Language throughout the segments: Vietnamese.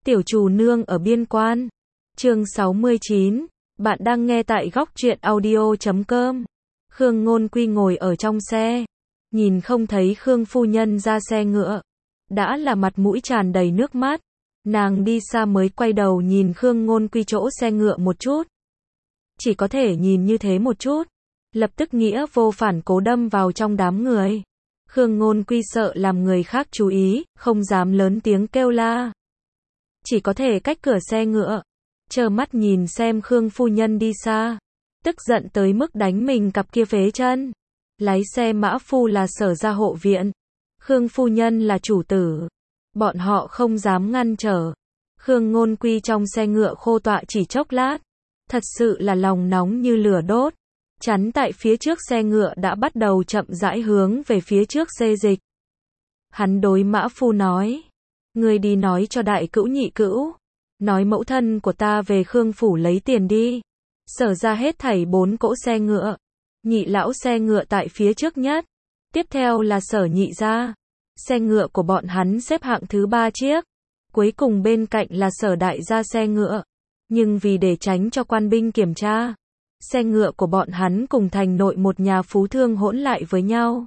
Tiểu Trù Nương ở biên quan. Chương 69. Bạn đang nghe tại góc truyện audio.com. Khương Ngôn Quy ngồi ở trong xe, nhìn không thấy Khương phu nhân ra xe ngựa, đã là mặt mũi tràn đầy nước mắt. Nàng đi xa mới quay đầu nhìn Khương Ngôn Quy chỗ xe ngựa một chút. Chỉ có thể nhìn như thế một chút, lập tức nghĩa vô phản cố đâm vào trong đám người. Khương Ngôn Quy sợ làm người khác chú ý, không dám lớn tiếng kêu la. Chỉ có thể cách cửa xe ngựa, trơ mắt nhìn xem Khương phu nhân đi xa, tức giận tới mức đánh mình cặp kia phế chân. Lái xe mã phu là Sở gia hộ viện, Khương phu nhân là chủ tử, bọn họ không dám ngăn trở. Khương Ngôn Quy trong xe ngựa khô tọa chỉ chốc lát, thật sự là lòng nóng như lửa đốt. Chắn tại phía trước xe ngựa đã bắt đầu chậm rãi hướng về phía trước xê dịch. Hắn đối mã phu nói, ngươi đi nói cho đại cữu nhị cữu, nói mẫu thân của ta về Khương phủ lấy tiền đi. Sở ra hết thảy 4 cỗ xe ngựa, nhị lão xe ngựa tại phía trước nhất, tiếp theo là Sở nhị gia. Xe ngựa của bọn hắn xếp hạng thứ 3 chiếc, cuối cùng bên cạnh là Sở đại gia xe ngựa. Nhưng vì để tránh cho quan binh kiểm tra, xe ngựa của bọn hắn cùng thành nội một nhà phú thương hỗn lại với nhau.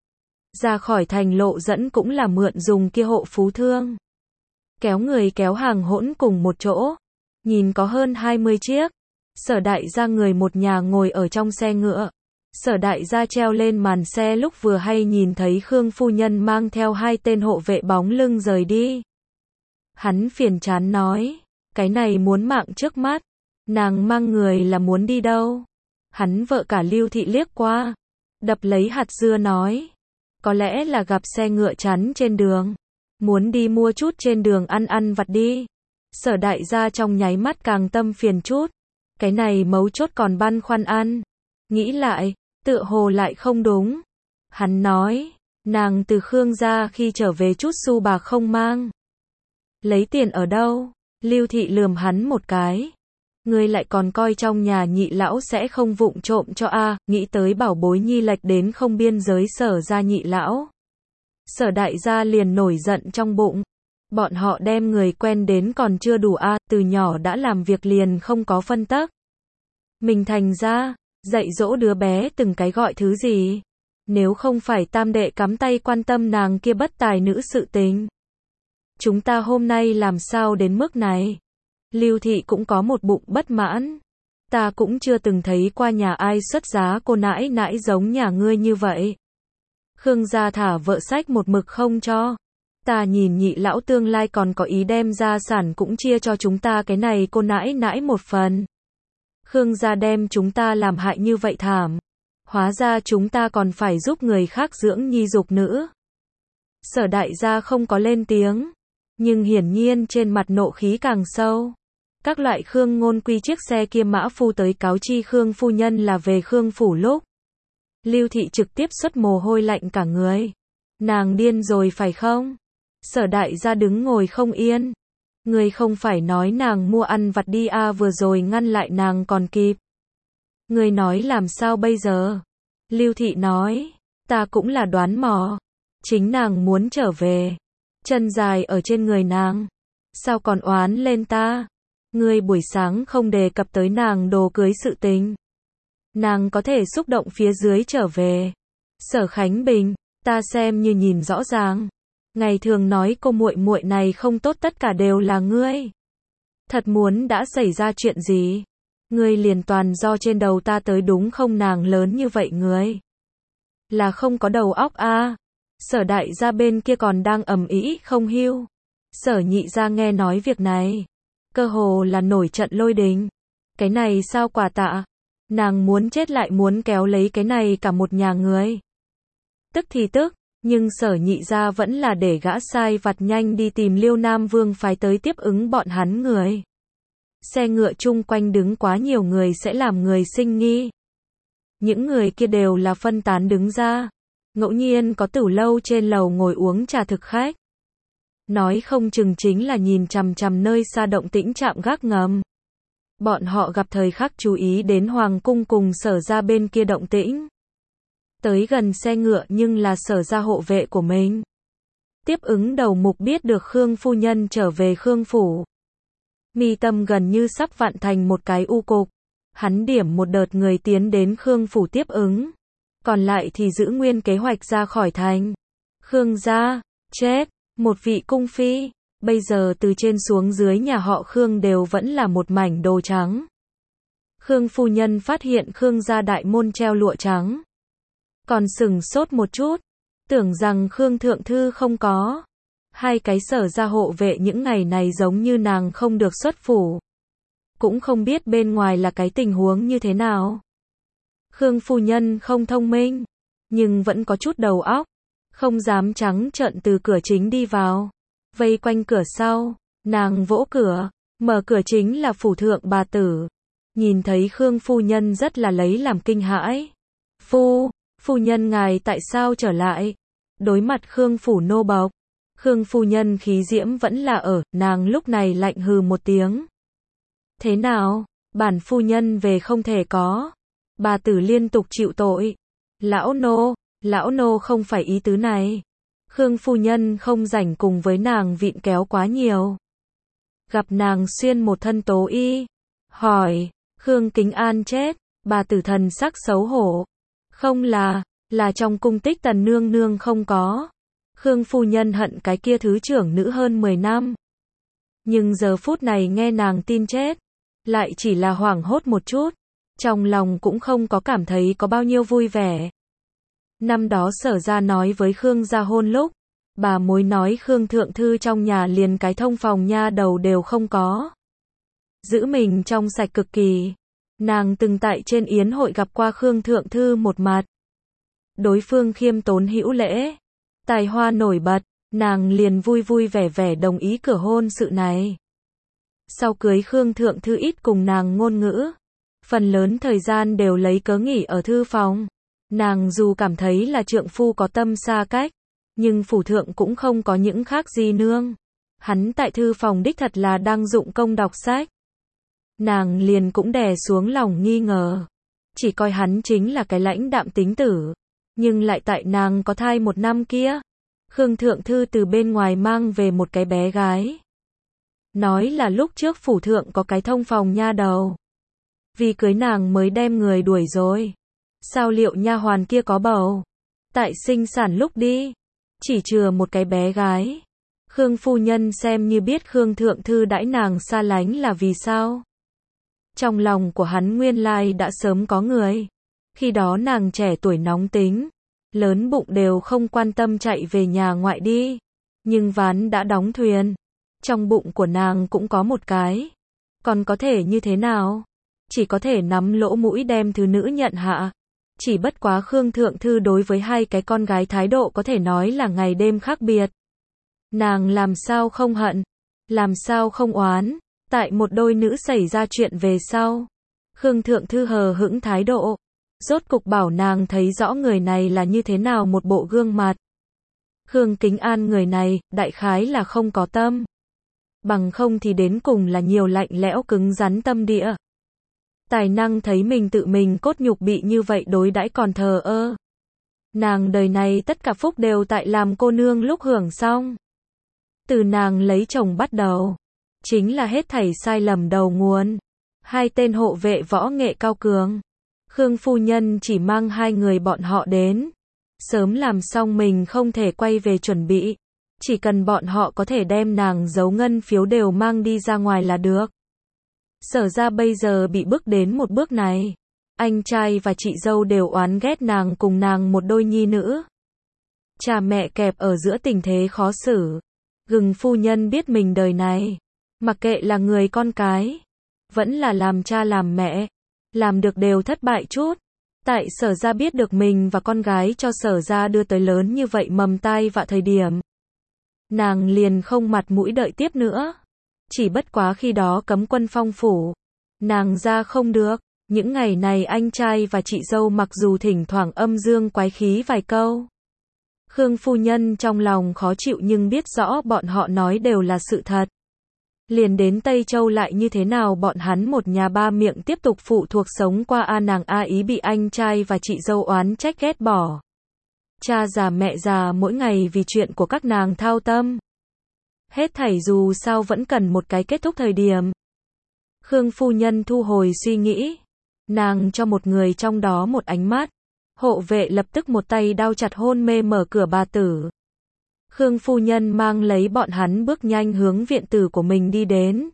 Ra khỏi thành lộ dẫn cũng là mượn dùng kia hộ phú thương. Kéo người kéo hàng hỗn cùng một chỗ, nhìn có hơn 20 chiếc. Sở đại gia người một nhà ngồi ở trong xe ngựa. Sở đại gia treo lên màn xe lúc vừa hay nhìn thấy Khương phu nhân mang theo 2 tên hộ vệ bóng lưng rời đi. Hắn phiền chán nói, cái này muốn mạng trước mắt, nàng mang người là muốn đi đâu? Hắn vợ cả Lưu Thị liếc qua, đập lấy hạt dưa nói, có lẽ là gặp xe ngựa chắn trên đường, muốn đi mua chút trên đường ăn vặt đi. Sở đại gia trong nháy mắt càng tâm phiền chút, cái này mấu chốt còn băn khoăn ăn. Nghĩ lại, tựa hồ lại không đúng. Hắn nói, nàng từ Khương gia khi trở về chút xu bạc không mang. Lấy tiền ở đâu? Lưu Thị lườm hắn một cái. Ngươi lại còn coi trong nhà nhị lão sẽ không vụng trộm cho a, nghĩ tới bảo bối nhi lệch đến không biên giới Sở gia nhị lão. Sở đại gia liền nổi giận trong bụng. Bọn họ đem người quen đến còn chưa đủ a, từ nhỏ đã làm việc liền không có phân tắc. Mình thành ra, dạy dỗ đứa bé từng cái gọi thứ gì. Nếu không phải tam đệ cắm tay quan tâm nàng kia bất tài nữ sự tình, chúng ta hôm nay làm sao đến mức này? Lưu Thị cũng có một bụng bất mãn. Ta cũng chưa từng thấy qua nhà ai xuất giá cô nãi nãi giống nhà ngươi như vậy. Khương gia thả vợ sách một mực không cho. Ta nhìn nhị lão tương lai còn có ý đem gia sản cũng chia cho chúng ta cái này cô nãi nãi một phần. Khương gia đem chúng ta làm hại như vậy thảm. Hóa ra chúng ta còn phải giúp người khác dưỡng nhi dục nữ. Sở đại gia không có lên tiếng, nhưng hiển nhiên trên mặt nộ khí càng sâu. Các loại Khương Ngôn Quy chiếc xe kia mã phu tới cáo chi Khương phu nhân là về Khương phủ lúc, Lưu Thị trực tiếp xuất mồ hôi lạnh cả người. Nàng điên rồi phải không? Sở đại gia đứng ngồi không yên. Người không phải nói nàng mua ăn vặt đi à, vừa rồi ngăn lại nàng còn kịp. Người nói làm sao bây giờ? Lưu Thị nói, ta cũng là đoán mò. Chính nàng muốn trở về. Chân dài ở trên người nàng. Sao còn oán lên ta? Ngươi buổi sáng không đề cập tới nàng đồ cưới sự tình. Nàng có thể xúc động phía dưới trở về. Sở Khánh Bình, ta xem như nhìn rõ ràng. Ngày thường nói cô muội muội này không tốt tất cả đều là ngươi. Thật muốn đã xảy ra chuyện gì? Ngươi liền toàn do trên đầu ta tới đúng không? Nàng lớn như vậy ngươi là không có đầu óc a. Sở đại gia bên kia còn đang ầm ĩ không hưu. Sở nhị gia nghe nói việc này, cơ hồ là nổi trận lôi đình. Cái này sao quả tạ? Nàng muốn chết lại muốn kéo lấy cái này cả một nhà người. Tức thì tức, nhưng Sở nhị gia vẫn là để gã sai vặt nhanh đi tìm Liêu Nam Vương phái tới tiếp ứng bọn hắn người. Xe ngựa chung quanh đứng quá nhiều người sẽ làm người sinh nghi. Những người kia đều là phân tán đứng ra. Ngẫu nhiên có tử lâu trên lầu ngồi uống trà thực khách. Nói không chừng chính là nhìn chằm chằm nơi xa động tĩnh trạm gác ngầm. Bọn họ gặp thời khắc chú ý đến hoàng cung cùng Sở gia bên kia động tĩnh. Tới gần xe ngựa nhưng là Sở gia hộ vệ của mình. Tiếp ứng đầu mục biết được Khương phu nhân trở về Khương phủ. Mi tâm gần như sắp vặn thành một cái u cục. Hắn điểm một đợt người tiến đến Khương phủ tiếp ứng. Còn lại thì giữ nguyên kế hoạch ra khỏi thành. Khương gia, chết, một vị cung phi. Bây giờ từ trên xuống dưới nhà họ Khương đều vẫn là một mảnh đồ trắng. Khương phu nhân phát hiện Khương gia đại môn treo lụa trắng. Còn sửng sốt một chút. Tưởng rằng Khương thượng thư không có. Hai cái Sở gia hộ vệ những ngày này giống như nàng không được xuất phủ. Cũng không biết bên ngoài là cái tình huống như thế nào. Khương phu nhân không thông minh, nhưng vẫn có chút đầu óc. Không dám trắng trợn từ cửa chính đi vào. Vây quanh cửa sau, nàng vỗ cửa, mở cửa chính là phủ thượng bà tử. Nhìn thấy Khương phu nhân rất là lấy làm kinh hãi. Phu nhân ngài tại sao trở lại? Đối mặt Khương phủ nô bộc. Khương phu nhân khí diễm vẫn là ở, nàng lúc này lạnh hừ một tiếng. Thế nào, bản phu nhân về không thể có. Bà tử liên tục chịu tội. Lão nô không phải ý tứ này. Khương phu nhân không rảnh cùng với nàng vịn kéo quá nhiều. Gặp nàng xuyên một thân tố y. Hỏi, Khương Kính An chết, bà tử thần sắc xấu hổ. Không là trong cung Tích Tần nương nương không có. Khương phu nhân hận cái kia thứ trưởng nữ hơn 10 năm. Nhưng giờ phút này nghe nàng tin chết, lại chỉ là hoảng hốt một chút. Trong lòng cũng không có cảm thấy có bao nhiêu vui vẻ. Năm đó Sở gia nói với Khương gia hôn lúc, bà mối nói Khương thượng thư trong nhà liền cái thông phòng nha đầu đều không có. Giữ mình trong sạch cực kỳ. Nàng từng tại trên yến hội gặp qua Khương thượng thư một mặt. Đối phương khiêm tốn hữu lễ, tài hoa nổi bật, nàng liền vui vui vẻ vẻ đồng ý cửa hôn sự này. Sau cưới Khương thượng thư ít cùng nàng ngôn ngữ, phần lớn thời gian đều lấy cớ nghỉ ở thư phòng. Nàng dù cảm thấy là trượng phu có tâm xa cách, nhưng phủ thượng cũng không có những khác gì nương. Hắn tại thư phòng đích thật là đang dụng công đọc sách. Nàng liền cũng đè xuống lòng nghi ngờ. Chỉ coi hắn chính là cái lãnh đạm tính tử. Nhưng lại tại nàng có thai 1 năm kia. Khương thượng thư từ bên ngoài mang về một cái bé gái. Nói là lúc trước phủ thượng có cái thông phòng nha đầu. Vì cưới nàng mới đem người đuổi rồi. Sao liệu nha hoàn kia có bầu? Tại sinh sản lúc đi. Chỉ chừa một cái bé gái. Khương phu nhân xem như biết Khương thượng thư đãi nàng xa lánh là vì sao. Trong lòng của hắn nguyên lai đã sớm có người. Khi đó nàng trẻ tuổi nóng tính. Lớn bụng đều không quan tâm chạy về nhà ngoại đi. Nhưng ván đã đóng thuyền. Trong bụng của nàng cũng có một cái. Còn có thể như thế nào? Chỉ có thể nắm lỗ mũi đem thứ nữ nhận hạ. Chỉ bất quá Khương thượng thư đối với hai cái con gái thái độ có thể nói là ngày đêm khác biệt. Nàng làm sao không hận, làm sao không oán, tại một đôi nữ xảy ra chuyện về sau. Khương thượng thư hờ hững thái độ, rốt cục bảo nàng thấy rõ người này là như thế nào một bộ gương mặt. Khương Kính An người này, đại khái là không có tâm. Bằng không thì đến cùng là nhiều lạnh lẽo cứng rắn tâm địa. Tài năng thấy mình tự mình cốt nhục bị như vậy đối đãi còn thờ ơ. Nàng đời này tất cả phúc đều tại làm cô nương lúc hưởng xong. Từ nàng lấy chồng bắt đầu, chính là hết thảy sai lầm đầu nguồn. Hai tên hộ vệ võ nghệ cao cường. Khương phu nhân chỉ mang hai người bọn họ đến. Sớm làm xong mình không thể quay về chuẩn bị. Chỉ cần bọn họ có thể đem nàng giấu ngân phiếu đều mang đi ra ngoài là được. Sở ra bây giờ bị bước đến một bước này. Anh trai và chị dâu đều oán ghét nàng cùng nàng một đôi nhi nữ. Cha mẹ kẹp ở giữa tình thế khó xử. Gừng phu nhân biết mình đời này, mặc kệ là người con cái, vẫn là làm cha làm mẹ, làm được đều thất bại chút. Tại Sở ra biết được mình và con gái cho Sở ra đưa tới lớn như vậy mầm tai vạ thời điểm. Nàng liền không mặt mũi đợi tiếp nữa. Chỉ bất quá khi đó cấm quân phong phủ. Nàng ra không được. Những ngày này anh trai và chị dâu mặc dù thỉnh thoảng âm dương quái khí vài câu. Khương phu nhân trong lòng khó chịu nhưng biết rõ bọn họ nói đều là sự thật. Liền đến Tây Châu lại như thế nào bọn hắn một nhà ba miệng tiếp tục phụ thuộc sống qua nàng ý bị anh trai và chị dâu oán trách ghét bỏ. Cha già mẹ già mỗi ngày vì chuyện của các nàng thao tâm. Hết thảy dù sao vẫn cần một cái kết thúc thời điểm. Khương phu nhân thu hồi suy nghĩ. Nàng cho một người trong đó một ánh mắt. Hộ vệ lập tức một tay đao chặt hôn mê mở cửa bà tử. Khương phu nhân mang lấy bọn hắn bước nhanh hướng viện tử của mình đi đến.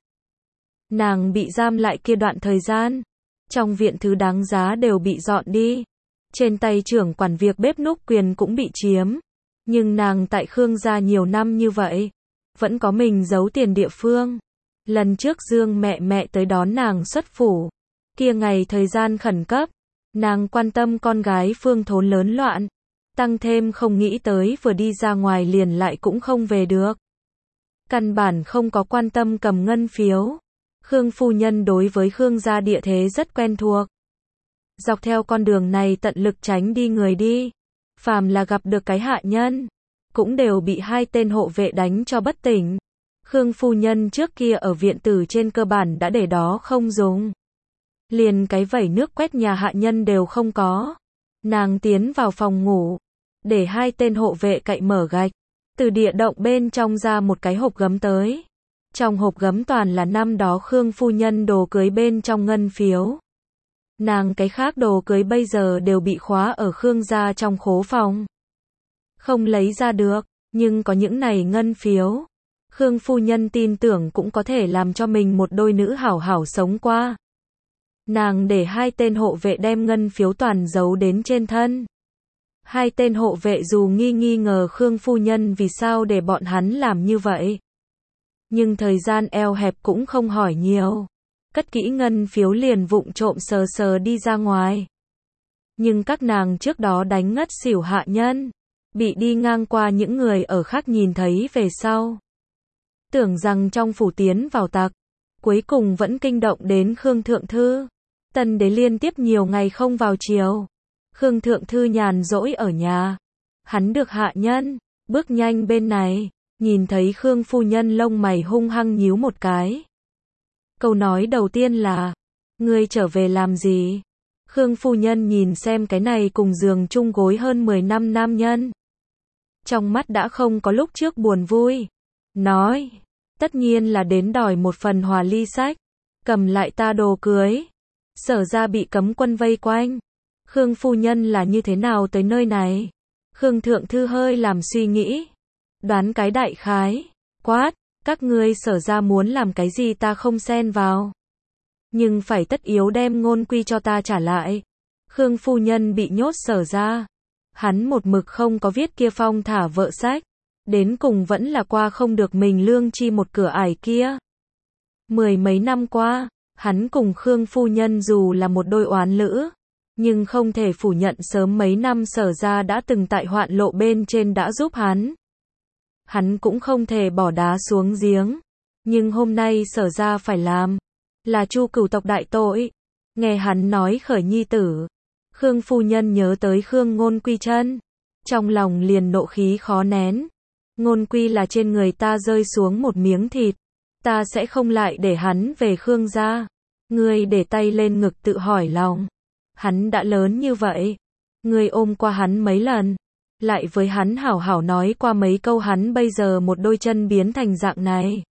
Nàng bị giam lại kia đoạn thời gian. Trong viện thứ đáng giá đều bị dọn đi. Trên tay trưởng quản việc bếp núc quyền cũng bị chiếm. Nhưng nàng tại Khương gia nhiều năm như vậy. Vẫn có mình giấu tiền địa phương. Lần trước Dương mẹ tới đón nàng xuất phủ. Kia ngày thời gian khẩn cấp. Nàng quan tâm con gái Phương Thốn lớn loạn. Tăng thêm không nghĩ tới vừa đi ra ngoài liền lại cũng không về được. Căn bản không có quan tâm cầm ngân phiếu. Khương phu nhân đối với Khương gia địa thế rất quen thuộc. Dọc theo con đường này tận lực tránh đi người đi. Phàm là gặp được cái hạ nhân, cũng đều bị hai tên hộ vệ đánh cho bất tỉnh. Khương phu nhân trước kia ở viện tử trên cơ bản đã để đó không dùng. Liền cái vẩy nước quét nhà hạ nhân đều không có. Nàng tiến vào phòng ngủ, để hai tên hộ vệ cậy mở gạch, từ địa động bên trong ra một cái hộp gấm tới. Trong hộp gấm toàn là năm đó Khương phu nhân đồ cưới bên trong ngân phiếu. Nàng cái khác đồ cưới bây giờ đều bị khóa ở Khương gia trong khố phòng. Không lấy ra được, nhưng có những này ngân phiếu. Khương phu nhân tin tưởng cũng có thể làm cho mình một đôi nữ hảo hảo sống qua. Nàng để hai tên hộ vệ đem ngân phiếu toàn giấu đến trên thân. Hai tên hộ vệ dù nghi ngờ Khương phu nhân vì sao để bọn hắn làm như vậy. Nhưng thời gian eo hẹp cũng không hỏi nhiều. Cất kỹ ngân phiếu liền vụng trộm sờ đi ra ngoài. Nhưng các nàng trước đó đánh ngất xỉu hạ nhân. Bị đi ngang qua những người ở khác nhìn thấy về sau. Tưởng rằng trong phủ tiến vào tặc. Cuối cùng vẫn kinh động đến Khương Thượng Thư. Tân đế liên tiếp nhiều ngày không vào triều. Khương Thượng Thư nhàn rỗi ở nhà. Hắn được hạ nhân, bước nhanh bên này. Nhìn thấy Khương phu nhân lông mày hung hăng nhíu một cái. Câu nói đầu tiên là, ngươi trở về làm gì? Khương phu nhân nhìn xem cái này cùng giường chung gối hơn 10 năm nam nhân. Trong mắt đã không có lúc trước buồn vui. Nói, tất nhiên là đến đòi một phần hòa ly sách. Cầm lại ta đồ cưới. Sở ra bị cấm quân vây quanh. Khương phu nhân là như thế nào tới nơi này? Khương Thượng Thư hơi làm suy nghĩ. Đoán cái đại khái. Quát, các ngươi Sở ra muốn làm cái gì ta không xen vào. Nhưng phải tất yếu đem Ngôn Quy cho ta trả lại. Khương phu nhân bị nhốt Sở ra. Hắn một mực không có viết kia phong thả vợ sách. Đến cùng vẫn là qua không được mình lương chi một cửa ải kia. 10 mấy năm qua, hắn cùng Khương phu nhân dù là một đôi oán lữ. Nhưng không thể phủ nhận sớm mấy năm Sở ra đã từng tại hoạn lộ bên trên đã giúp hắn. Hắn cũng không thể bỏ đá xuống giếng. Nhưng hôm nay Sở ra phải làm. Là Chu cửu tộc đại tội. Nghe hắn nói khởi nhi tử. Khương phu nhân nhớ tới Khương Ngôn Quy chân. Trong lòng liền nộ khí khó nén. Ngôn Quy là trên người ta rơi xuống một miếng thịt. Ta sẽ không lại để hắn về Khương gia. Ngươi để tay lên ngực tự hỏi lòng. Hắn đã lớn như vậy. Ngươi ôm qua hắn mấy lần. Lại với hắn hảo hảo nói qua mấy câu hắn bây giờ một đôi chân biến thành dạng này.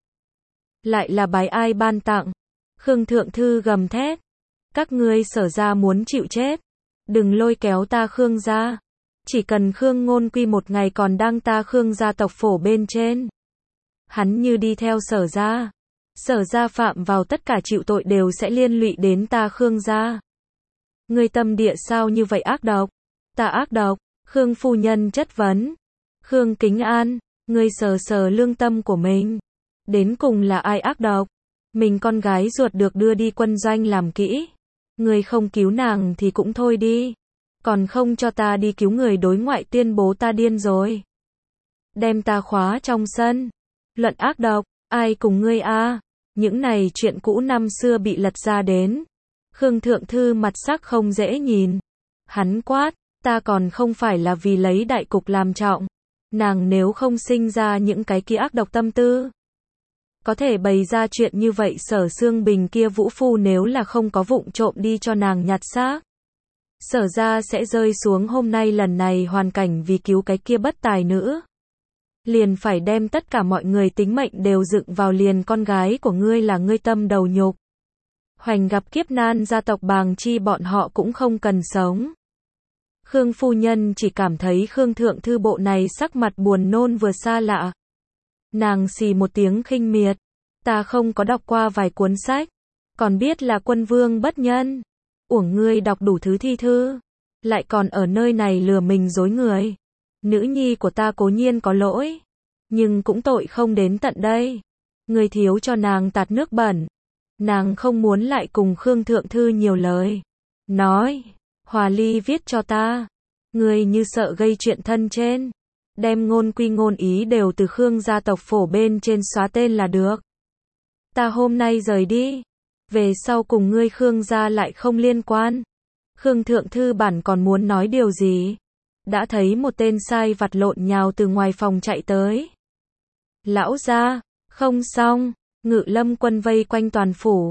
Lại là bái ai ban tặng. Khương Thượng Thư gầm thét. Các ngươi Sở ra muốn chịu chết. Đừng lôi kéo ta Khương gia. Chỉ cần Khương Ngôn Quy một ngày còn đang ta Khương gia tộc phổ bên trên. Hắn như đi theo Sở ra. Sở ra phạm vào tất cả chịu tội đều sẽ liên lụy đến ta Khương gia. Ngươi tâm địa sao như vậy ác độc? Ta ác độc? Khương phu nhân chất vấn. Khương Kính An, ngươi sờ lương tâm của mình. Đến cùng là ai ác độc? Mình con gái ruột được đưa đi quân doanh làm kỹ. Ngươi không cứu nàng thì cũng thôi đi. Còn không cho ta đi cứu người đối ngoại tuyên bố ta điên rồi. Đem ta khóa trong sân. Luận ác độc, ai cùng ngươi a? Những này chuyện cũ năm xưa bị lật ra đến. Khương Thượng Thư mặt sắc không dễ nhìn. Hắn quát, ta còn không phải là vì lấy đại cục làm trọng. Nàng nếu không sinh ra những cái kia ác độc tâm tư. Có thể bày ra chuyện như vậy Sở Xương Bình kia vũ phu nếu là không có vụng trộm đi cho nàng nhặt xác. Sở ra sẽ rơi xuống hôm nay lần này hoàn cảnh vì cứu cái kia bất tài nữ. Liền phải đem tất cả mọi người tính mệnh đều dựng vào liền con gái của ngươi là ngươi tâm đầu nhục. Hoành gặp kiếp nan gia tộc Bàng Chi bọn họ cũng không cần sống. Khương phu nhân chỉ cảm thấy Khương thượng thư bộ này sắc mặt buồn nôn vừa xa lạ. Nàng xì một tiếng khinh miệt. Ta không có đọc qua vài cuốn sách. Còn biết là quân vương bất nhân. Uổng ngươi đọc đủ thứ thi thư. Lại còn ở nơi này lừa mình dối người. Nữ nhi của ta cố nhiên có lỗi. Nhưng cũng tội không đến tận đây. Ngươi thiếu cho nàng tạt nước bẩn. Nàng không muốn lại cùng Khương thượng thư nhiều lời. Nói. Hòa ly viết cho ta. Ngươi như sợ gây chuyện thân trên. Đem ngôn quy ngôn ý đều từ Khương gia tộc phổ bên trên xóa tên là được. Ta hôm nay rời đi. Về sau cùng ngươi Khương gia lại không liên quan. Khương thượng thư bản còn muốn nói điều gì. Đã thấy một tên sai vặt lộn nhào từ ngoài phòng chạy tới. Lão gia, không xong, Ngự Lâm quân vây quanh toàn phủ.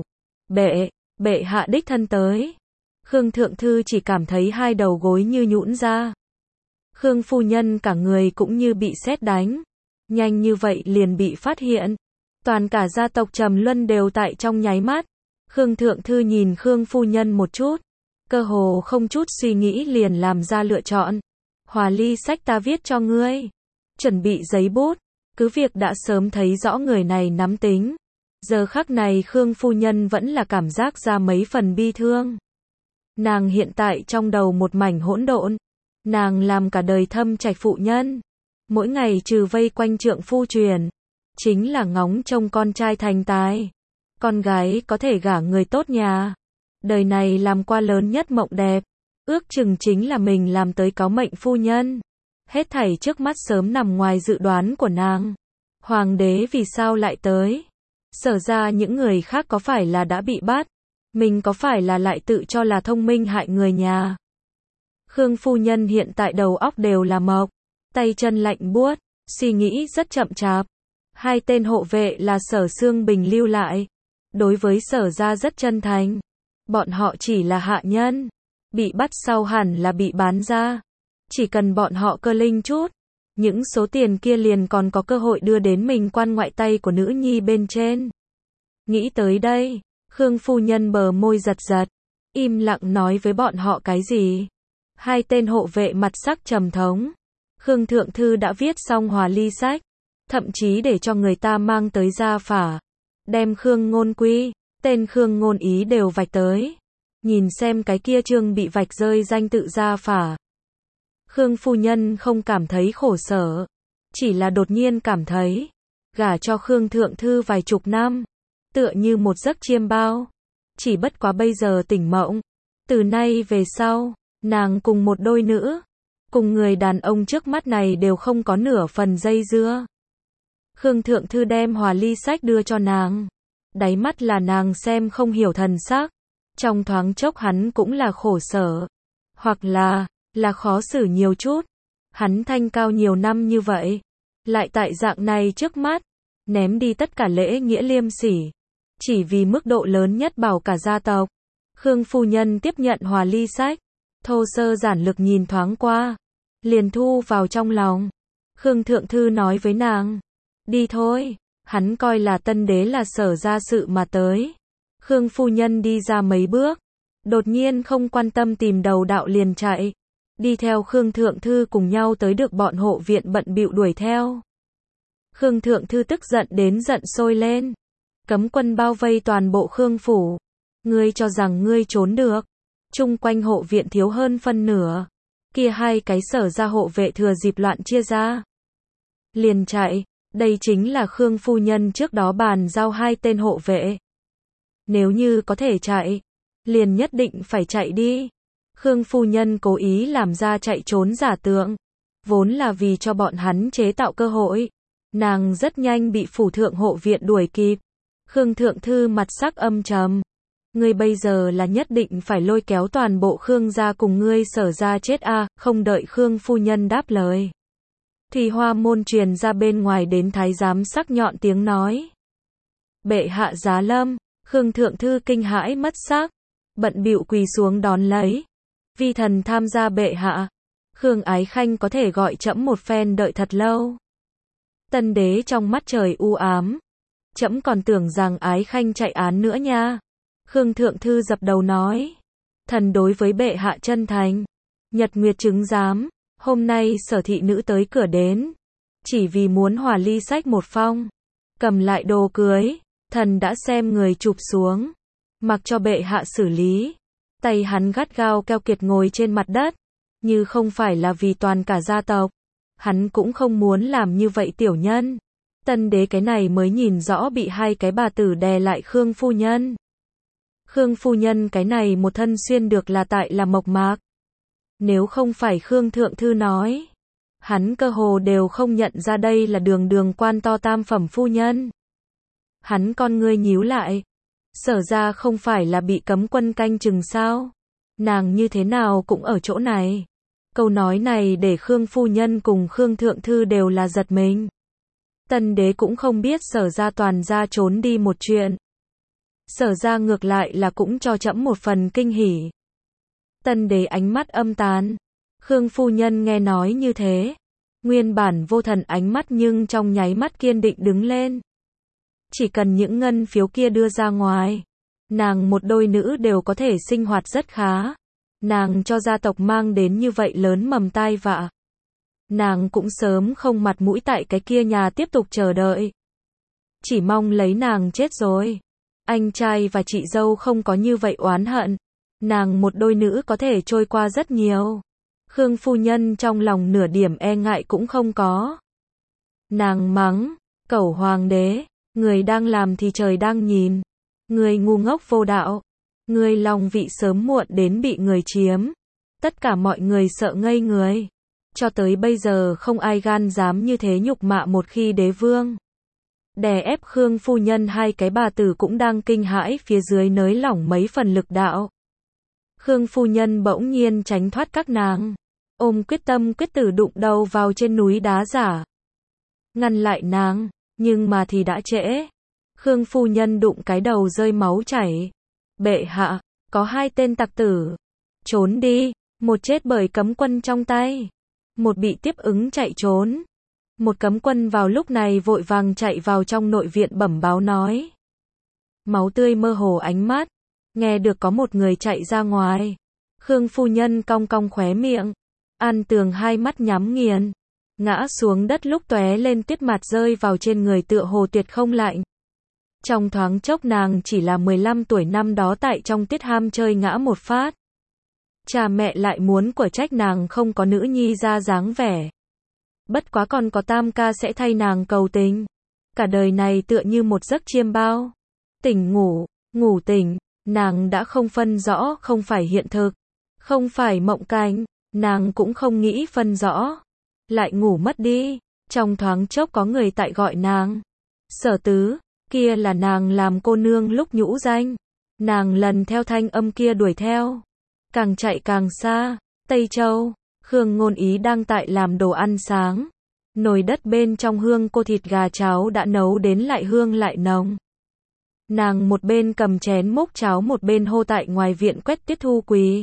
Bệ hạ đích thân tới. Khương thượng thư chỉ cảm thấy hai đầu gối như nhũn ra. Khương phu nhân cả người cũng như bị sét đánh. Nhanh như vậy liền bị phát hiện. Toàn cả gia tộc Trầm Luân đều tại trong nháy mắt. Khương thượng thư nhìn Khương phu nhân một chút. Cơ hồ không chút suy nghĩ liền làm ra lựa chọn. Hòa ly sách ta viết cho ngươi. Chuẩn bị giấy bút. Cứ việc đã sớm thấy rõ người này nắm tính. Giờ khắc này Khương phu nhân vẫn là cảm giác ra mấy phần bi thương. Nàng hiện tại trong đầu một mảnh hỗn độn. Nàng làm cả đời thâm trạch phụ nhân. Mỗi ngày trừ vây quanh trượng phu truyền. Chính là ngóng trông con trai thành tài. Con gái có thể gả người tốt nhà. Đời này làm qua lớn nhất mộng đẹp. Ước chừng chính là mình làm tới cáo mệnh phu nhân. Hết thảy trước mắt sớm nằm ngoài dự đoán của nàng. Hoàng đế vì sao lại tới? Sở ra những người khác có phải là đã bị bắt? Mình có phải là lại tự cho là thông minh hại người nhà? Khương phu nhân hiện tại đầu óc đều là mộc. Tay chân lạnh buốt. Suy nghĩ rất chậm chạp. Hai tên hộ vệ là Sở Xương Bình lưu lại. Đối với Sở ra rất chân thành. Bọn họ chỉ là hạ nhân. Bị bắt sau hẳn là bị bán ra. Chỉ cần bọn họ cơ linh chút. Những số tiền kia liền còn có cơ hội đưa đến mình quan ngoại tay của nữ nhi bên trên. Nghĩ tới đây. Khương phu nhân bờ môi giật giật. Im lặng nói với bọn họ cái gì. Hai tên hộ vệ mặt sắc trầm thống. Khương thượng thư đã viết xong hòa ly sách. Thậm chí để cho người ta mang tới gia phả. Đem Khương ngôn quy, tên Khương ngôn ý đều vạch tới. Nhìn xem cái kia chương bị vạch rơi danh tự gia phả. Khương phu nhân không cảm thấy khổ sở. Chỉ là đột nhiên cảm thấy. Gả cho Khương thượng thư vài chục năm. Tựa như một giấc chiêm bao. Chỉ bất quá bây giờ tỉnh mộng. Từ nay về sau, nàng cùng một đôi nữ. Cùng người đàn ông trước mắt này đều không có nửa phần dây dưa. Khương thượng thư đem hòa ly sách đưa cho nàng. Đáy mắt là nàng xem không hiểu thần sắc. Trong thoáng chốc hắn cũng là khổ sở. Hoặc là khó xử nhiều chút. Hắn thanh cao nhiều năm như vậy. Lại tại dạng này trước mắt. Ném đi tất cả lễ nghĩa liêm sỉ. Chỉ vì mức độ lớn nhất bảo cả gia tộc. Khương phu nhân tiếp nhận hòa ly sách. Thô sơ giản lược nhìn thoáng qua. Liền thu vào trong lòng. Khương thượng thư nói với nàng. Đi thôi. Hắn coi là tân đế là Sở ra sự mà tới. Khương phu nhân đi ra mấy bước. Đột nhiên không quan tâm tìm đầu đạo liền chạy. Đi theo Khương thượng thư cùng nhau tới được bọn hộ viện bận bịu đuổi theo. Khương thượng thư tức giận đến giận sôi lên. Cấm quân bao vây toàn bộ Khương phủ. Ngươi cho rằng ngươi trốn được. Chung quanh hộ viện thiếu hơn phân nửa. Kia hai cái Sở ra hộ vệ thừa dịp loạn chia ra. Liền chạy. Đây chính là Khương phu nhân trước đó bàn giao hai tên hộ vệ. Nếu như có thể chạy, liền nhất định phải chạy đi. Khương phu nhân cố ý làm ra chạy trốn giả tượng. Vốn là vì cho bọn hắn chế tạo cơ hội. Nàng rất nhanh bị phủ thượng hộ viện đuổi kịp. Khương thượng thư mặt sắc âm trầm. Ngươi bây giờ là nhất định phải lôi kéo toàn bộ Khương gia cùng ngươi Sở ra chết a. Không đợi Khương phu nhân đáp lời. Thì hoa môn truyền ra bên ngoài đến thái giám sắc nhọn tiếng nói. Bệ hạ giá lâm. Khương thượng thư kinh hãi mất sắc. Bận bịu quỳ xuống đón lấy. Vi thần tham gia bệ hạ. Khương Ái Khanh có thể gọi trẫm một phen đợi thật lâu. Tân đế trong mắt trời u ám. Trẫm còn tưởng rằng Ái Khanh chạy án nữa nha. Khương Thượng Thư dập đầu nói. Thần đối với bệ hạ chân thành. Nhật Nguyệt chứng giám, hôm nay Sở thị nữ tới cửa đến. Chỉ vì muốn hòa ly sách một phong. Cầm lại đồ cưới, thần đã xem người chụp xuống. Mặc cho bệ hạ xử lý. Tay hắn gắt gao keo kiệt ngồi trên mặt đất. Như không phải là vì toàn cả gia tộc. Hắn cũng không muốn làm như vậy tiểu nhân. Tân đế cái này mới nhìn rõ bị hai cái bà tử đè lại Khương phu nhân. Khương phu nhân cái này một thân xuyên được là tại là mộc mạc. Nếu không phải Khương Thượng Thư nói, hắn cơ hồ đều không nhận ra đây là đường quan to tam phẩm phu nhân. Hắn con ngươi nhíu lại. Sở ra không phải là bị cấm quân canh chừng sao? Nàng như thế nào cũng ở chỗ này. Câu nói này để Khương phu nhân cùng Khương Thượng Thư đều là giật mình. Tân đế cũng không biết Sở ra toàn ra trốn đi một chuyện. Sở ra ngược lại là cũng cho trẫm một phần kinh hỉ. Tân đế ánh mắt âm tàn. Khương phu nhân nghe nói như thế. Nguyên bản vô thần ánh mắt nhưng trong nháy mắt kiên định đứng lên. Chỉ cần những ngân phiếu kia đưa ra ngoài. Nàng một đôi nữ đều có thể sinh hoạt rất khá. Nàng cho gia tộc mang đến như vậy lớn mầm tai vạ. Nàng cũng sớm không mặt mũi tại cái kia nhà tiếp tục chờ đợi. Chỉ mong lấy nàng chết rồi. Anh trai và chị dâu không có như vậy oán hận. Nàng một đôi nữ có thể trôi qua rất nhiều. Khương phu nhân trong lòng nửa điểm e ngại cũng không có. Nàng mắng, cẩu hoàng đế, người đang làm thì trời đang nhìn. Người ngu ngốc vô đạo. Người lòng vị sớm muộn đến bị người chiếm. Tất cả mọi người sợ ngây người. Cho tới bây giờ không ai gan dám như thế nhục mạ một khi đế vương. Đè ép Khương phu nhân hai cái bà tử cũng đang kinh hãi phía dưới nới lỏng mấy phần lực đạo. Khương phu nhân bỗng nhiên tránh thoát các nàng. Ôm quyết tâm quyết tử đụng đầu vào trên núi đá giả. Ngăn lại nàng, nhưng mà thì đã trễ. Khương phu nhân đụng cái đầu rơi máu chảy. Bệ hạ, có hai tên tặc tử. Trốn đi, một chết bởi cấm quân trong tay. Một bị tiếp ứng chạy trốn. Một cấm quân vào lúc này vội vàng chạy vào trong nội viện bẩm báo nói. Máu tươi mơ hồ ánh mắt. Nghe được có một người chạy ra ngoài. Khương phu nhân cong cong khóe miệng. An Tường hai mắt nhắm nghiền. Ngã xuống đất lúc tóe lên tuyết mặt rơi vào trên người tựa hồ tuyệt không lạnh. Trong thoáng chốc nàng chỉ là 15 tuổi năm đó tại trong tuyết ham chơi ngã một phát. Cha mẹ lại muốn của trách nàng không có nữ nhi ra dáng vẻ. Bất quá còn có tam ca sẽ thay nàng cầu tình. Cả đời này tựa như một giấc chiêm bao. Tỉnh ngủ, ngủ tỉnh, nàng đã không phân rõ không phải hiện thực. Không phải mộng cảnh, nàng cũng không nghĩ phân rõ. Lại ngủ mất đi, trong thoáng chốc có người tại gọi nàng. Sở tứ, kia là nàng làm cô nương lúc nhũ danh. Nàng lần theo thanh âm kia đuổi theo. Càng chạy càng xa, Tây Châu, Khương Ngôn Ý đang tại làm đồ ăn sáng. Nồi đất bên trong hương cô thịt gà cháo đã nấu đến lại hương lại nồng. Nàng một bên cầm chén múc cháo một bên hô tại ngoài viện quét tiết Thu Quỳ.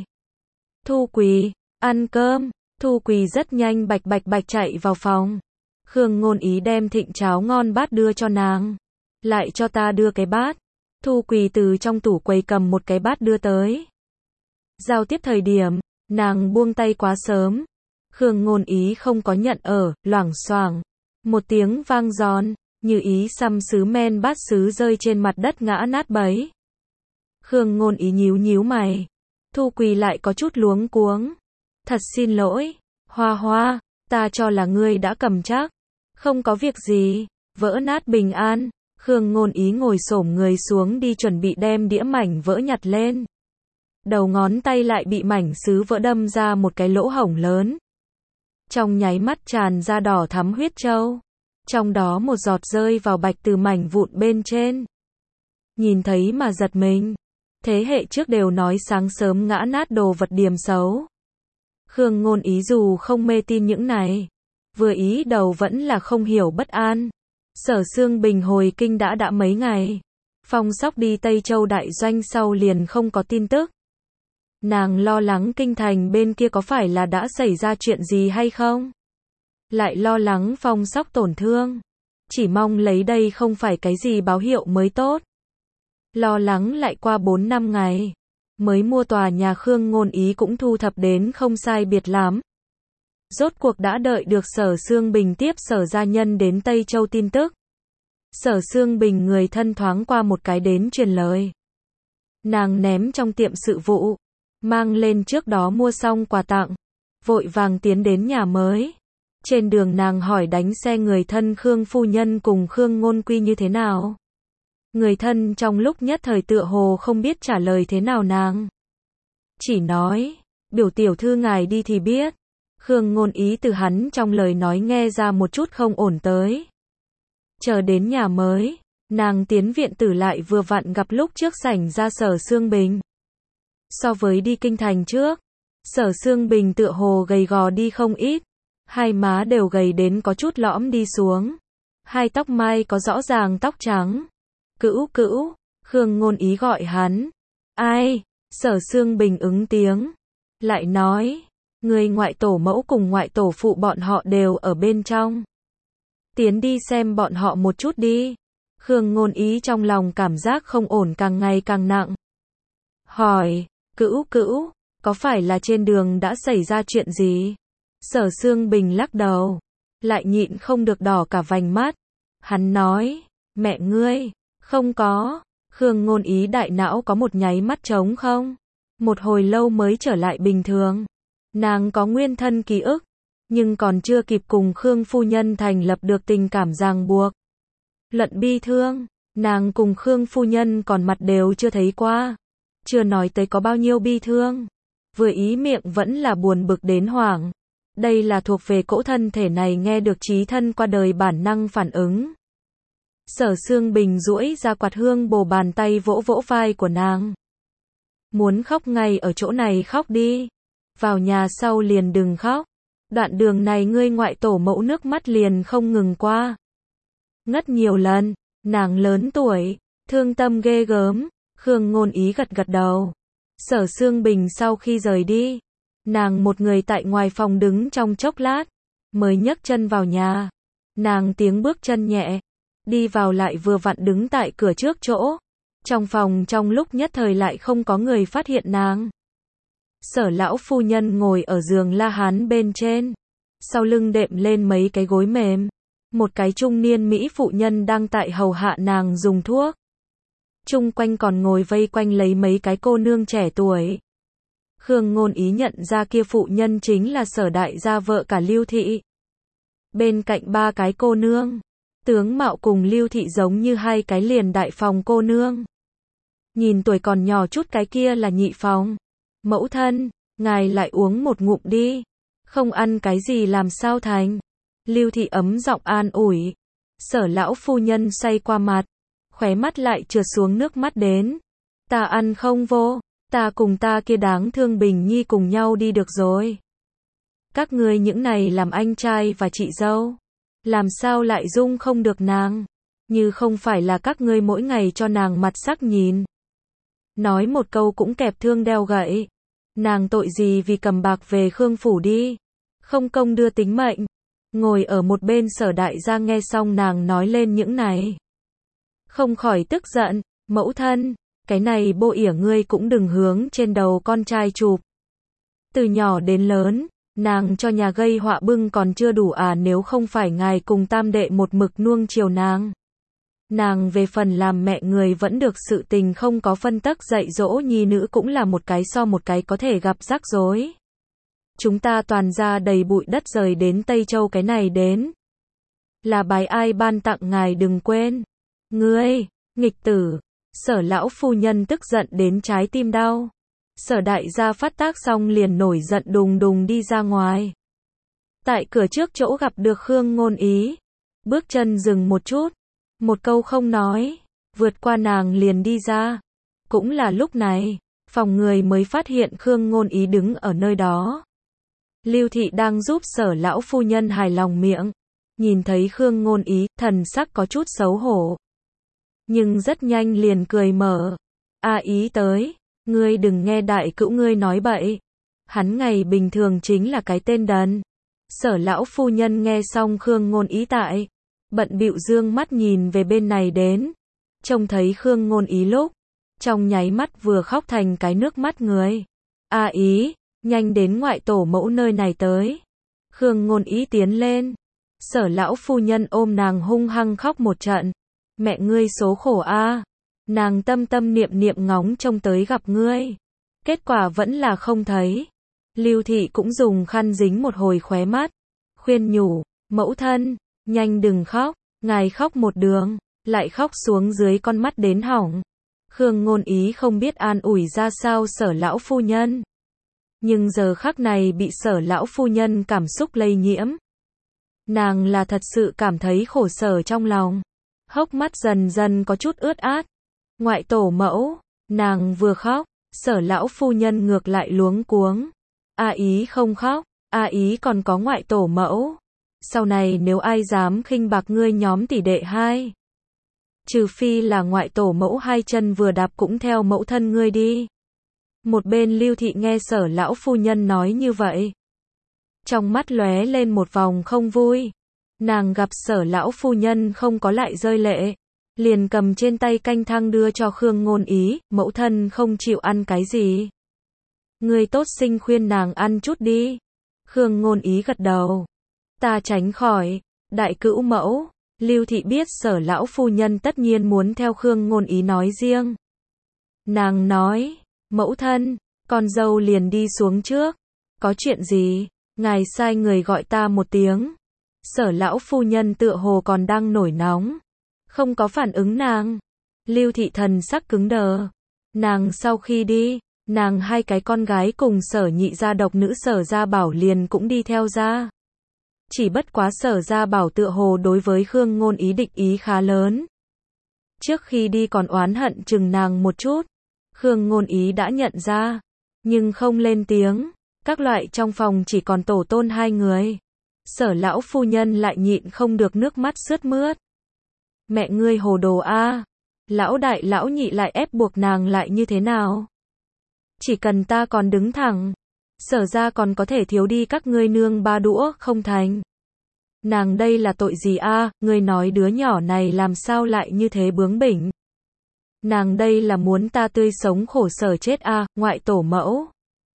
Thu Quỳ, ăn cơm. Thu Quỳ rất nhanh bạch bạch chạy vào phòng. Khương Ngôn Ý đem thịnh cháo ngon bát đưa cho nàng. Lại cho ta đưa cái bát. Thu Quỳ từ trong tủ quầy cầm một cái bát đưa tới. Giao tiếp thời điểm, nàng buông tay quá sớm. Khương Ngôn Ý không có nhận ở, loảng xoảng. Một tiếng vang giòn, như ý xăm sứ men bát sứ rơi trên mặt đất ngã nát bấy. Khương Ngôn Ý nhíu mày. Thu Quỳ lại có chút luống cuống. Thật xin lỗi, Hoa Hoa, ta cho là ngươi đã cầm chắc. Không có việc gì, vỡ nát bình an. Khương Ngôn Ý ngồi xổm người xuống đi chuẩn bị đem đĩa mảnh vỡ nhặt lên. Đầu ngón tay lại bị mảnh sứ vỡ đâm ra một cái lỗ hổng lớn. Trong nháy mắt tràn ra đỏ thắm huyết châu. Trong đó một giọt rơi vào bạch từ mảnh vụn bên trên. Nhìn thấy mà giật mình. Thế hệ trước đều nói sáng sớm ngã nát đồ vật điềm xấu. Khương Ngôn Ý dù không mê tin những này. Vừa ý đầu vẫn là không hiểu bất an. Sở Xương Bình hồi kinh đã mấy ngày. Phong Sóc đi Tây Châu đại doanh sau liền không có tin tức. Nàng lo lắng kinh thành bên kia có phải là đã xảy ra chuyện gì hay không? Lại lo lắng Phong Sóc tổn thương. Chỉ mong lấy đây không phải cái gì báo hiệu mới tốt. Lo lắng lại qua 4 năm ngày. Mới mua tòa nhà Khương Ngôn Ý cũng thu thập đến không sai biệt lắm. Rốt cuộc đã đợi được Sở Xương Bình tiếp Sở gia nhân đến Tây Châu tin tức. Sở Xương Bình người thân thoáng qua một cái đến truyền lời. Nàng ném trong tiệm sự vụ, mang lên trước đó mua xong quà tặng, vội vàng tiến đến nhà mới. Trên đường nàng hỏi đánh xe người thân Khương phu nhân cùng Khương Ngôn Quy như thế nào. Người thân trong lúc nhất thời tựa hồ không biết trả lời thế nào nàng. Chỉ nói, biểu tiểu thư ngài đi thì biết. Khương Ngôn Ý từ hắn trong lời nói nghe ra một chút không ổn tới. Chờ đến nhà mới, nàng tiến viện tử lại vừa vặn gặp lúc trước sảnh ra Sở Xương Bình. So với đi kinh thành trước, Sở Xương Bình tựa hồ gầy gò đi không ít. Hai má đều gầy đến có chút lõm đi xuống. Hai tóc mai có rõ ràng tóc trắng. Cữu cữu, Khương Ngôn Ý gọi hắn. Ai? Sở Xương Bình ứng tiếng. Lại nói, người ngoại tổ mẫu cùng ngoại tổ phụ bọn họ đều ở bên trong. Tiến đi xem bọn họ một chút đi. Khương Ngôn Ý trong lòng cảm giác không ổn càng ngày càng nặng. Hỏi, cữu cữu, có phải là trên đường đã xảy ra chuyện gì? Sở Xương Bình lắc đầu, lại nhịn không được đỏ cả vành mắt. Hắn nói, mẹ ngươi, không có. Khương Ngôn Ý đại não có một nháy mắt trống không. Một hồi lâu mới trở lại bình thường. Nàng có nguyên thân ký ức, nhưng còn chưa kịp cùng Khương phu nhân thành lập được tình cảm ràng buộc. Luận bi thương, nàng cùng Khương phu nhân còn mặt đều chưa thấy qua. Chưa nói tới có bao nhiêu bi thương. Vừa ý miệng vẫn là buồn bực đến hoảng. Đây là thuộc về cỗ thân thể này nghe được chí thân qua đời bản năng phản ứng. Sở Xương Bình duỗi ra quạt hương bồ bàn tay vỗ vỗ vai của nàng. Muốn khóc ngay ở chỗ này khóc đi. Vào nhà sau liền đừng khóc. Đoạn đường này ngươi ngoại tổ mẫu nước mắt liền không ngừng qua. Ngất nhiều lần, nàng lớn tuổi, thương tâm ghê gớm. Khương Ngôn Ý gật gật đầu. Sở Xương Bình sau khi rời đi, nàng một người tại ngoài phòng đứng trong chốc lát, mới nhấc chân vào nhà. Nàng tiếng bước chân nhẹ, đi vào lại vừa vặn đứng tại cửa trước chỗ. Trong phòng trong lúc nhất thời lại không có người phát hiện nàng. Sở lão phu nhân ngồi ở giường la hán bên trên, sau lưng đệm lên mấy cái gối mềm. Một cái trung niên mỹ phụ nhân đang tại hầu hạ nàng dùng thuốc. Chung quanh còn ngồi vây quanh lấy mấy cái cô nương trẻ tuổi. Khương Ngôn Ý nhận ra kia phụ nhân chính là Sở đại gia vợ cả Lưu Thị. Bên cạnh ba cái cô nương, tướng mạo cùng Lưu Thị giống như hai cái liền đại phòng cô nương. Nhìn tuổi còn nhỏ chút cái kia là nhị phòng. Mẫu thân, ngài lại uống một ngụm đi. Không ăn cái gì làm sao thành. Lưu Thị ấm giọng an ủi. Sở lão phu nhân xoay qua mặt, khóe mắt lại trượt xuống nước mắt đến. Ta ăn không vô, ta cùng ta kia đáng thương Bình Nhi cùng nhau đi được rồi. Các ngươi những này làm anh trai và chị dâu, làm sao lại dung không được nàng, như không phải là các ngươi mỗi ngày cho nàng mặt sắc nhìn. Nói một câu cũng kẹp thương đeo gậy. Nàng tội gì vì cầm bạc về Khương phủ đi, không công đưa tính mệnh. Ngồi ở một bên Sở đại gia nghe xong nàng nói lên những này, không khỏi tức giận. Mẫu thân, cái này bô ỉa ngươi cũng đừng hướng trên đầu con trai chụp. Từ nhỏ đến lớn, nàng cho nhà gây họa bưng còn chưa đủ à, nếu không phải ngài cùng tam đệ một mực nuông chiều nàng. Nàng về phần làm mẹ người vẫn được, sự tình không có phân tắc dạy dỗ nhi nữ cũng là một cái so một cái có thể gặp rắc rối. Chúng ta toàn ra đầy bụi đất rời đến Tây Châu cái này đến. Là bài ai ban tặng ngài đừng quên. Ngươi, nghịch tử. Sở lão phu nhân tức giận đến trái tim đau. Sở đại gia phát tác xong liền nổi giận đùng đùng đi ra ngoài. Tại cửa trước chỗ gặp được Khương Ngôn Ý. Bước chân dừng một chút. Một câu không nói. Vượt qua nàng liền đi ra. Cũng là lúc này, phòng người mới phát hiện Khương Ngôn Ý đứng ở nơi đó. Lưu Thị đang giúp Sở lão phu nhân hài lòng miệng. Nhìn thấy Khương Ngôn Ý, thần sắc có chút xấu hổ. Nhưng rất nhanh liền cười mở. A Ý tới, ngươi đừng nghe đại cữu ngươi nói bậy. Hắn ngày bình thường chính là cái tên đần. Sở lão phu nhân nghe xong Khương Ngôn Ý tại, bận bịu dương mắt nhìn về bên này đến. Trông thấy Khương Ngôn Ý lúc trong nháy mắt vừa khóc thành cái nước mắt người. A Ý, nhanh đến ngoại tổ mẫu nơi này tới. Khương Ngôn Ý tiến lên. Sở lão phu nhân ôm nàng hung hăng khóc một trận. Mẹ ngươi số khổ a. Nàng tâm tâm niệm niệm ngóng trông tới gặp ngươi. Kết quả vẫn là không thấy. Lưu Thị cũng dùng khăn dính một hồi khóe mắt. Khuyên nhủ, mẫu thân, nhanh đừng khóc. Ngài khóc một đường, lại khóc xuống dưới con mắt đến hỏng. Khương Ngôn Ý không biết an ủi ra sao Sở lão phu nhân. Nhưng giờ khắc này bị Sở lão phu nhân cảm xúc lây nhiễm. Nàng là thật sự cảm thấy khổ sở trong lòng. Hốc mắt dần dần có chút ướt át. Ngoại tổ mẫu, nàng vừa khóc, Sở lão phu nhân ngược lại luống cuống. A Ý không khóc, A Ý còn có ngoại tổ mẫu. Sau này nếu ai dám khinh bạc ngươi nhóm tỷ đệ hai, trừ phi là ngoại tổ mẫu hai chân vừa đạp cũng theo mẫu thân ngươi đi. Một bên Lưu Thị nghe Sở lão phu nhân nói như vậy, trong mắt lóe lên một vòng không vui. Nàng gặp Sở lão phu nhân không có lại rơi lệ, liền cầm trên tay canh thang đưa cho Khương Ngôn Ý, mẫu thân không chịu ăn cái gì. Ngươi tốt sinh khuyên nàng ăn chút đi. Khương Ngôn Ý gật đầu. Ta tránh khỏi, đại cữu mẫu. Lưu Thị biết Sở lão phu nhân tất nhiên muốn theo Khương Ngôn Ý nói riêng. Nàng nói, mẫu thân, con dâu liền đi xuống trước. Có chuyện gì, ngài sai người gọi ta một tiếng. Sở lão phu nhân tựa hồ còn đang nổi nóng, không có phản ứng nàng. Lưu Thị thần sắc cứng đờ. Nàng sau khi đi, nàng hai cái con gái cùng Sở nhị gia độc nữ Sở Gia Bảo liền cũng đi theo ra. Chỉ bất quá Sở Gia Bảo tựa hồ đối với Khương Ngôn Ý địch ý khá lớn. Trước khi đi còn oán hận chừng nàng một chút. Khương Ngôn Ý đã nhận ra, nhưng không lên tiếng. Các loại trong phòng chỉ còn tổ tôn hai người. Sở lão phu nhân lại nhịn không được nước mắt sướt mướt. Mẹ ngươi hồ đồ a. Lão đại lão nhị lại ép buộc nàng lại như thế nào? Chỉ cần ta còn đứng thẳng, Sở ra còn có thể thiếu đi các ngươi nương ba đũa không thành. Nàng đây là tội gì a? Ngươi nói đứa nhỏ này làm sao lại như thế bướng bỉnh? Nàng đây là muốn ta tươi sống khổ sở chết a, ngoại tổ mẫu.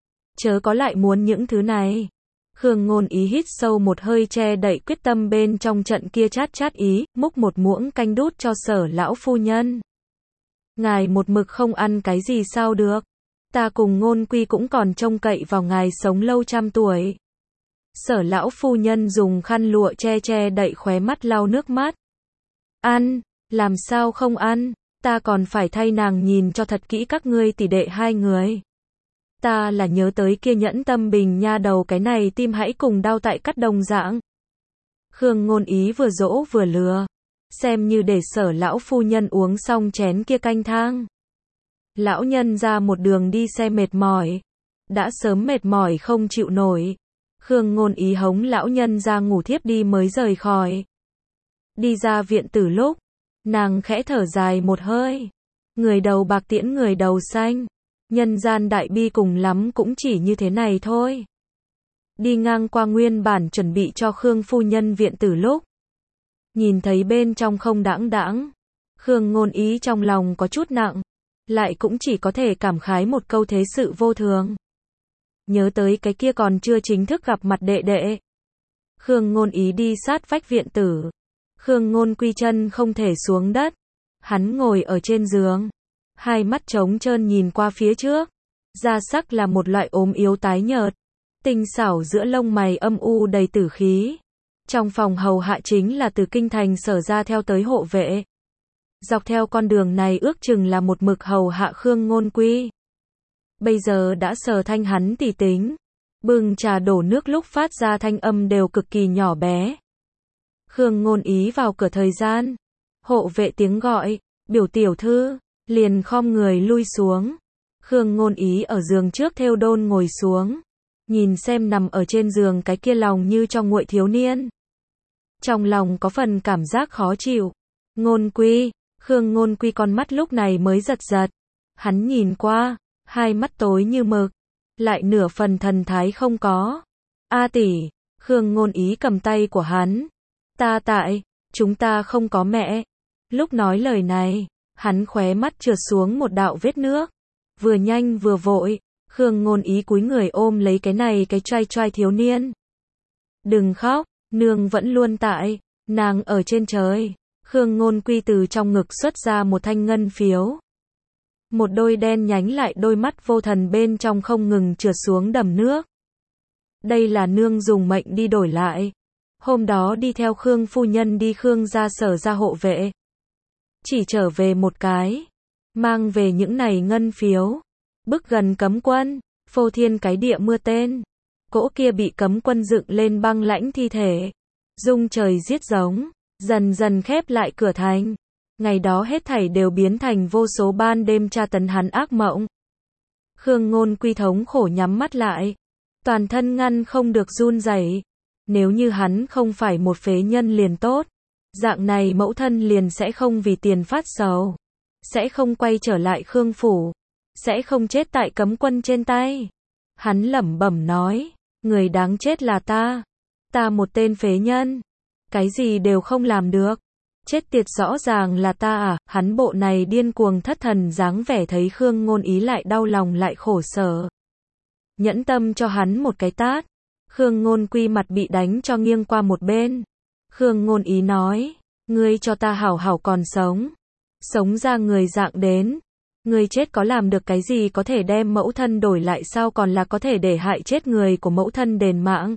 Chớ có lại muốn những thứ này. Khương Ngôn Ý hít sâu một hơi che đậy quyết tâm bên trong trận kia chát chát ý, múc một muỗng canh đút cho Sở lão phu nhân. Ngài một mực không ăn cái gì sao được? Ta cùng Ngôn Quy cũng còn trông cậy vào ngài sống lâu trăm tuổi. Sở lão phu nhân dùng khăn lụa che che đậy khóe mắt lau nước mắt. Ăn, làm sao không ăn? Ta còn phải thay nàng nhìn cho thật kỹ các ngươi tỷ đệ hai người. Ta là nhớ tới kia Nhẫn Tâm Bình nha đầu, cái này tim hãy cùng đau tại cắt đồng dạng. Khương Ngôn Ý vừa dỗ vừa lừa, xem như để Sở lão phu nhân uống xong chén kia canh thang. Lão nhân ra một đường đi xe mệt mỏi, đã sớm mệt mỏi không chịu nổi. Khương Ngôn Ý hống lão nhân ra ngủ thiếp đi mới rời khỏi. Đi ra viện tử lúc, nàng khẽ thở dài một hơi. Người đầu bạc tiễn người đầu xanh. Nhân gian đại bi cùng lắm cũng chỉ như thế này thôi. Đi ngang qua nguyên bản chuẩn bị cho Khương phu nhân viện tử lúc, nhìn thấy bên trong không đãng đãng. Khương Ngôn Ý trong lòng có chút nặng, lại cũng chỉ có thể cảm khái một câu thế sự vô thường. Nhớ tới cái kia còn chưa chính thức gặp mặt đệ đệ. Khương Ngôn Ý đi sát vách viện tử. Khương Ngôn Quy chân không thể xuống đất. Hắn ngồi ở trên giường, hai mắt trống trơn nhìn qua phía trước. Da sắc là một loại ốm yếu tái nhợt, tinh xảo giữa lông mày âm u đầy tử khí. Trong phòng hầu hạ chính là từ kinh thành Sở ra theo tới hộ vệ. Dọc theo con đường này ước chừng là một mực hầu hạ Khương Ngôn Quy. Bây giờ đã Sở thanh hắn tỉ tính, bưng trà đổ nước lúc phát ra thanh âm đều cực kỳ nhỏ bé. Khương Ngôn Ý vào cửa thời gian, hộ vệ tiếng gọi, biểu tiểu thư, liền khom người lui xuống. Khương Ngôn Ý ở giường trước thêu đôn ngồi xuống, nhìn xem nằm ở trên giường cái kia lòng như cho nguội thiếu niên. Trong lòng có phần cảm giác khó chịu. Ngôn Quy, Khương Ngôn Quy con mắt lúc này mới giật giật. Hắn nhìn qua, hai mắt tối như mực, lại nửa phần thần thái không có. A tỷ, Khương Ngôn Ý cầm tay của hắn. Ta tại, chúng ta không có mẹ. Lúc nói lời này, Hắn khóe mắt trượt xuống một đạo vết nước. Vừa nhanh vừa vội, Khương Ngôn Ý cúi người ôm lấy cái này cái trai trai thiếu niên. Đừng khóc, nương vẫn luôn tại, nàng ở trên trời. Khương Ngôn Quy từ trong ngực xuất ra một thanh ngân phiếu. Một đôi đen nhánh lại đôi mắt vô thần bên trong không ngừng trượt xuống đầm nước. Đây là nương dùng mệnh đi đổi lại. Hôm đó đi theo Khương phu nhân đi Khương gia sở ra hộ vệ. Chỉ trở về một cái. Mang về những này ngân phiếu. Bức gần cấm quân. Phô thiên cái địa mưa tên. Cỗ kia bị cấm quân dựng lên băng lãnh thi thể. Dung trời giết giống. Dần dần khép lại cửa thành. Ngày đó hết thảy đều biến thành vô số ban đêm tra tấn hắn ác mộng. Khương Ngôn Quy thống khổ nhắm mắt lại. Toàn thân ngăn không được run rẩy. Nếu như hắn không phải một phế nhân liền tốt. Dạng này mẫu thân liền sẽ không vì tiền phát sầu. Sẽ không quay trở lại Khương phủ. Sẽ không chết tại cấm quân trên tay. Hắn lẩm bẩm nói. Người đáng chết là ta. Ta một tên phế nhân. Cái gì đều không làm được. Chết tiệt rõ ràng là ta à. Hắn bộ này điên cuồng thất thần dáng vẻ thấy Khương Ngôn Ý lại đau lòng lại khổ sở. Nhẫn tâm cho hắn một cái tát. Khương Ngôn Quy mặt bị đánh cho nghiêng qua một bên. Khương Ngôn Ý nói. Ngươi cho ta hảo hảo còn sống. Sống ra người dạng đến. Ngươi chết có làm được cái gì có thể đem mẫu thân đổi lại sao còn là có thể để hại chết người của mẫu thân đền mạng.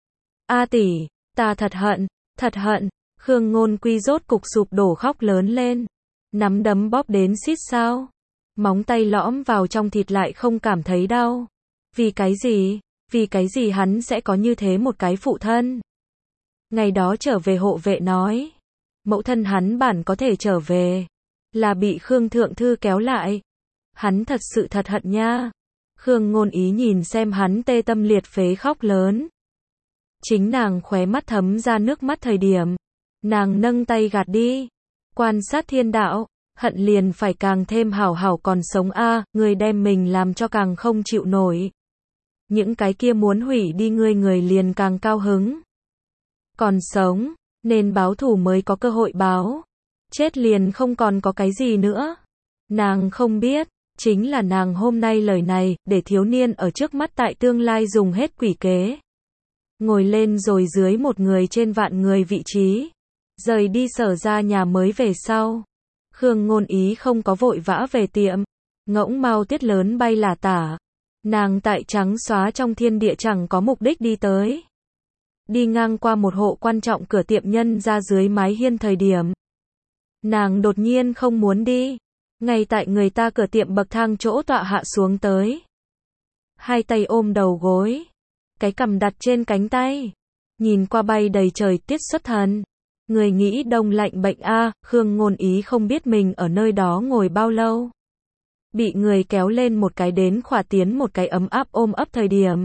A tỷ, ta thật hận, thật hận. Khương Ngôn Quy rốt cục sụp đổ khóc lớn lên. Nắm đấm bóp đến xít sao. Móng tay lõm vào trong thịt lại không cảm thấy đau. Vì cái gì? Vì cái gì hắn sẽ có như thế một cái phụ thân? Ngày đó trở về hộ vệ nói. Mẫu thân hắn bản có thể trở về. Là bị Khương Thượng Thư kéo lại. Hắn thật sự thật hận nha. Khương Ngôn Ý nhìn xem hắn tê tâm liệt phế khóc lớn. Chính nàng khóe mắt thấm ra nước mắt thời điểm. Nàng nâng tay gạt đi. Quan sát thiên đạo. Hận liền phải càng thêm hảo hảo còn sống a. Người đem mình làm cho càng không chịu nổi. Những cái kia muốn hủy đi người liền càng cao hứng. Còn sống, nên báo thù mới có cơ hội báo. Chết liền không còn có cái gì nữa. Nàng không biết, chính là nàng hôm nay lời này, để thiếu niên ở trước mắt tại tương lai dùng hết quỷ kế. Ngồi lên rồi dưới một người trên vạn người vị trí. Rời đi sở ra nhà mới về sau. Khương Ngôn Ý không có vội vã về tiệm. Ngỗng mau tiết lớn bay lả tả. Nàng tại trắng xóa trong thiên địa chẳng có mục đích đi tới. Đi ngang qua một hộ quan trọng cửa tiệm nhân ra dưới mái hiên thời điểm. Nàng đột nhiên không muốn đi. Ngay tại người ta cửa tiệm bậc thang chỗ tọa hạ xuống tới. Hai tay ôm đầu gối. Cái cằm đặt trên cánh tay. Nhìn qua bay đầy trời tiết xuất thần. Người nghĩ đông lạnh bệnh a. Khương Ngôn Ý không biết mình ở nơi đó ngồi bao lâu. Bị người kéo lên một cái đến khỏa tiến một cái ấm áp ôm ấp thời điểm.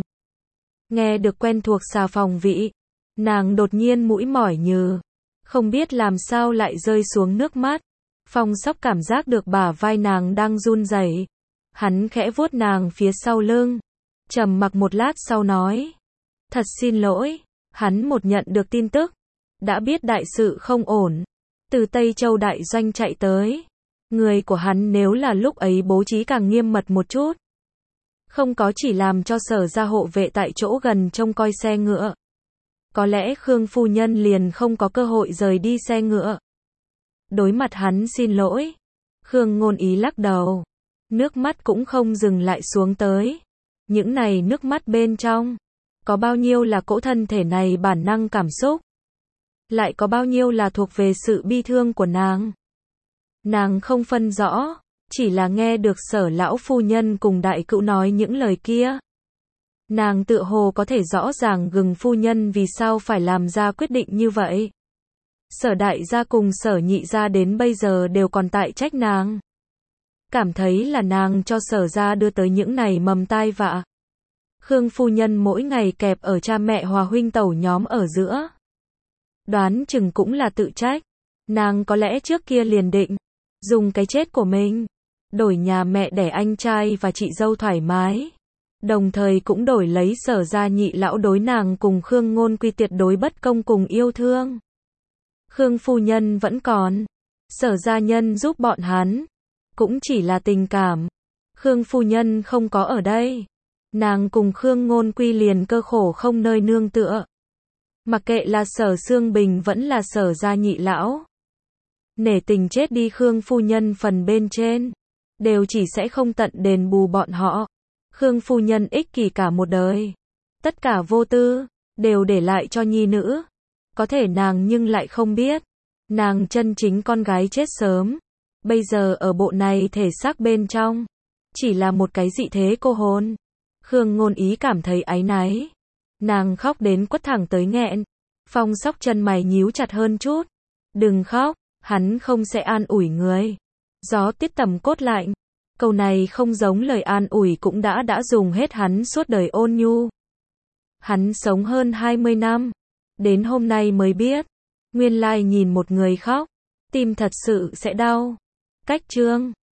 Nghe được quen thuộc xà phòng vị. Nàng đột nhiên mũi mỏi nhừ. Không biết làm sao lại rơi xuống nước mắt. Phong Sóc cảm giác được bả vai nàng đang run rẩy. Hắn khẽ vuốt nàng phía sau lưng. Trầm mặc một lát sau nói. Thật xin lỗi. Hắn một nhận được tin tức. Đã biết đại sự không ổn. Từ Tây Châu đại doanh chạy tới. Người của hắn nếu là lúc ấy bố trí càng nghiêm mật một chút. Không có chỉ làm cho sở ra hộ vệ tại chỗ gần trông coi xe ngựa. Có lẽ Khương phu nhân liền không có cơ hội rời đi xe ngựa. Đối mặt hắn xin lỗi. Khương Ngôn Ý lắc đầu. Nước mắt cũng không dừng lại xuống tới. Những này nước mắt bên trong. Có bao nhiêu là cỗ thân thể này bản năng cảm xúc. Lại có bao nhiêu là thuộc về sự bi thương của nàng. Nàng không phân rõ. Chỉ là nghe được sở lão phu nhân cùng đại cữu nói những lời kia. Nàng tựa hồ có thể rõ ràng gừng phu nhân vì sao phải làm ra quyết định như vậy. Sở đại gia cùng sở nhị gia đến bây giờ đều còn tại trách nàng. Cảm thấy là nàng cho sở gia đưa tới những này mầm tai vạ. Khương phu nhân mỗi ngày kẹp ở cha mẹ hòa huynh tẩu nhóm ở giữa. Đoán chừng cũng là tự trách. Nàng có lẽ trước kia liền định. Dùng cái chết của mình. Đổi nhà mẹ đẻ anh trai và chị dâu thoải mái. Đồng thời cũng đổi lấy sở gia nhị lão đối nàng cùng Khương Ngôn Quy tuyệt đối bất công cùng yêu thương. Khương phu nhân vẫn còn. Sở gia nhân giúp bọn hắn, cũng chỉ là tình cảm. Khương phu nhân không có ở đây. Nàng cùng Khương Ngôn Quy liền cơ khổ không nơi nương tựa. Mặc kệ là Sở Xương Bình vẫn là Sở gia nhị lão. Nể tình chết đi Khương phu nhân phần bên trên, đều chỉ sẽ không tận đền bù bọn họ. Khương phu nhân ích kỷ cả một đời. Tất cả vô tư, đều để lại cho nhi nữ. Có thể nàng nhưng lại không biết. Nàng chân chính con gái chết sớm. Bây giờ ở bộ này thể xác bên trong. Chỉ là một cái dị thế cô hồn. Khương Ngôn Ý cảm thấy áy náy. Nàng khóc đến quất thẳng tới nghẹn. Phong Sóc chân mày nhíu chặt hơn chút. Đừng khóc, hắn không sẽ an ủi người. Gió tiết tầm cốt lạnh. Câu này không giống lời an ủi cũng đã dùng hết hắn suốt đời ôn nhu. Hắn sống hơn 20 năm. Đến hôm nay mới biết. Nguyên lai nhìn một người khóc. Tim thật sự sẽ đau. Cách chương